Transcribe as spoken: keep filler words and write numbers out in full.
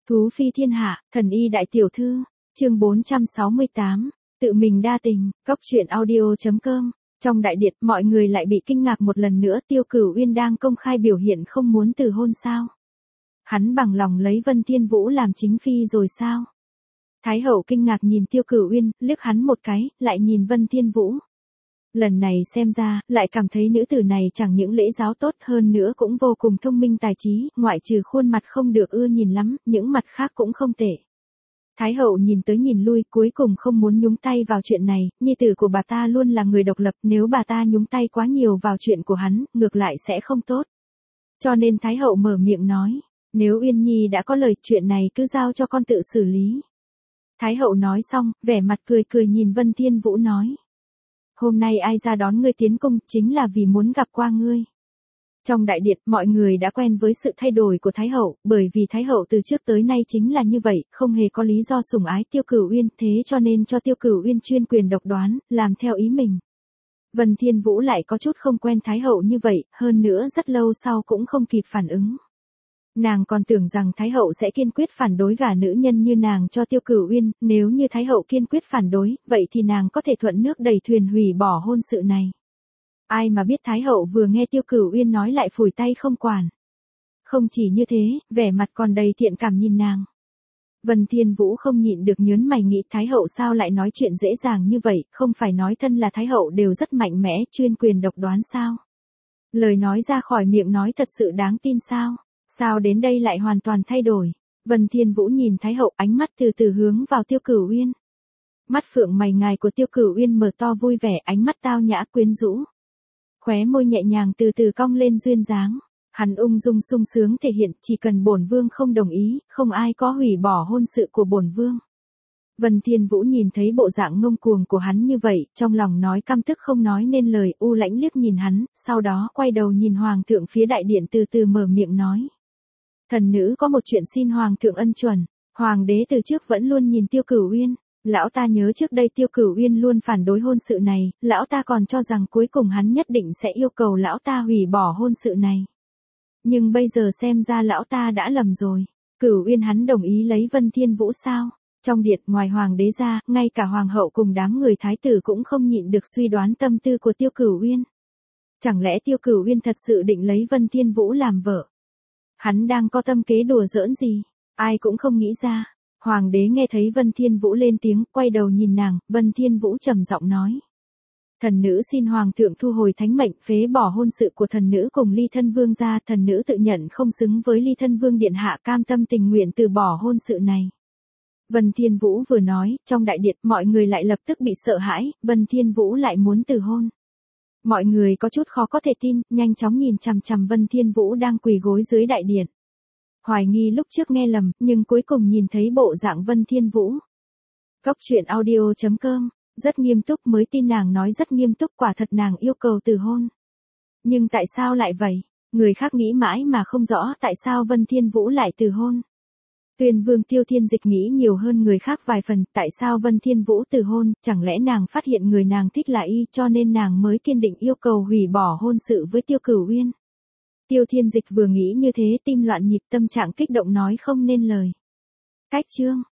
Thú phi thiên hạ, thần y đại tiểu thư, chương bốn trăm sáu mươi tám, tự mình đa tình, góc truyện audio.com. Trong đại điện, mọi người lại bị kinh ngạc một lần nữa, Tiêu Cửu Uyên đang công khai biểu hiện không muốn từ hôn sao? Hắn bằng lòng lấy Vân Thiên Vũ làm chính phi rồi sao? Thái hậu kinh ngạc nhìn Tiêu Cửu Uyên, liếc hắn một cái, lại nhìn Vân Thiên Vũ. Lần này xem ra, lại cảm thấy nữ tử này chẳng những lễ giáo tốt hơn nữa cũng vô cùng thông minh tài trí, ngoại trừ khuôn mặt không được ưa nhìn lắm, những mặt khác cũng không tệ. Thái hậu nhìn tới nhìn lui, cuối cùng không muốn nhúng tay vào chuyện này, nhi tử của bà ta luôn là người độc lập, nếu bà ta nhúng tay quá nhiều vào chuyện của hắn, ngược lại sẽ không tốt. Cho nên Thái hậu mở miệng nói, nếu Uyên Nhi đã có lời, chuyện này cứ giao cho con tự xử lý. Thái hậu nói xong, vẻ mặt cười cười nhìn Vân Thiên Vũ nói. Hôm nay ai ra đón ngươi tiến cung, chính là vì muốn gặp qua ngươi. Trong đại điện, mọi người đã quen với sự thay đổi của Thái hậu, bởi vì Thái hậu từ trước tới nay chính là như vậy, không hề có lý do sủng ái Tiêu Cửu Uyên, thế cho nên cho Tiêu Cửu Uyên chuyên quyền độc đoán, làm theo ý mình. Vân Thiên Vũ lại có chút không quen Thái hậu như vậy, hơn nữa rất lâu sau cũng không kịp phản ứng. Nàng còn tưởng rằng Thái hậu sẽ kiên quyết phản đối gả nữ nhân như nàng cho Tiêu Cửu Uyên, nếu như Thái hậu kiên quyết phản đối, vậy thì nàng có thể thuận nước đẩy thuyền hủy bỏ hôn sự này. Ai mà biết Thái hậu vừa nghe Tiêu Cửu Uyên nói lại phủi tay không quản. Không chỉ như thế, vẻ mặt còn đầy thiện cảm nhìn nàng. Vân Thiên Vũ không nhịn được nhớn mày nghĩ Thái hậu sao lại nói chuyện dễ dàng như vậy, không phải nói thân là Thái hậu đều rất mạnh mẽ, chuyên quyền độc đoán sao? Lời nói ra khỏi miệng nói thật sự đáng tin sao? Sao đến đây lại hoàn toàn thay đổi? Vân Thiên Vũ nhìn Thái hậu, ánh mắt từ từ hướng vào Tiêu Cửu Uyên. Mắt phượng mày ngài của Tiêu Cửu Uyên mở to vui vẻ, ánh mắt tao nhã quyến rũ. Khóe môi nhẹ nhàng từ từ cong lên duyên dáng. Hắn ung dung sung sướng thể hiện, chỉ cần bổn vương không đồng ý, không ai có hủy bỏ hôn sự của bổn vương. Vân Thiên Vũ nhìn thấy bộ dạng ngông cuồng của hắn như vậy, trong lòng nói căm tức không nói nên lời, u lãnh liếc nhìn hắn, sau đó quay đầu nhìn hoàng thượng phía đại điện từ từ mở miệng nói. Thần nữ có một chuyện xin hoàng thượng ân chuẩn, hoàng đế từ trước vẫn luôn nhìn Tiêu Cửu Uyên, lão ta nhớ trước đây Tiêu Cửu Uyên luôn phản đối hôn sự này, lão ta còn cho rằng cuối cùng hắn nhất định sẽ yêu cầu lão ta hủy bỏ hôn sự này. Nhưng bây giờ xem ra lão ta đã lầm rồi, Cửu Uyên hắn đồng ý lấy Vân Thiên Vũ sao? Trong điện ngoài hoàng đế ra, ngay cả hoàng hậu cùng đám người thái tử cũng không nhịn được suy đoán tâm tư của Tiêu Cửu Uyên. Chẳng lẽ Tiêu Cửu Uyên thật sự định lấy Vân Thiên Vũ làm vợ? Hắn đang có tâm kế đùa giỡn gì? Ai cũng không nghĩ ra. Hoàng đế nghe thấy Vân Thiên Vũ lên tiếng, quay đầu nhìn nàng, Vân Thiên Vũ trầm giọng nói. Thần nữ xin hoàng thượng thu hồi thánh mệnh, phế bỏ hôn sự của thần nữ cùng Ly Thân Vương gia, thần nữ tự nhận không xứng với Ly Thân Vương điện hạ, cam tâm tình nguyện từ bỏ hôn sự này. Vân Thiên Vũ vừa nói, trong đại điện mọi người lại lập tức bị sợ hãi, Vân Thiên Vũ lại muốn từ hôn. Mọi người có chút khó có thể tin, nhanh chóng nhìn chằm chằm Vân Thiên Vũ đang quỳ gối dưới đại điện. Hoài nghi lúc trước nghe lầm, nhưng cuối cùng nhìn thấy bộ dạng Vân Thiên Vũ. Góc truyện audio.com, rất nghiêm túc mới tin nàng nói rất nghiêm túc, quả thật nàng yêu cầu từ hôn. Nhưng tại sao lại vậy? Người khác nghĩ mãi mà không rõ tại sao Vân Thiên Vũ lại từ hôn. Tuyên Vương Tiêu Thiên Dịch nghĩ nhiều hơn người khác vài phần, tại sao Vân Thiên Vũ từ hôn, chẳng lẽ nàng phát hiện người nàng thích là y cho nên nàng mới kiên định yêu cầu hủy bỏ hôn sự với Tiêu Cửu Uyên. Tiêu Thiên Dịch vừa nghĩ như thế tim loạn nhịp, tâm trạng kích động nói không nên lời. Cách chương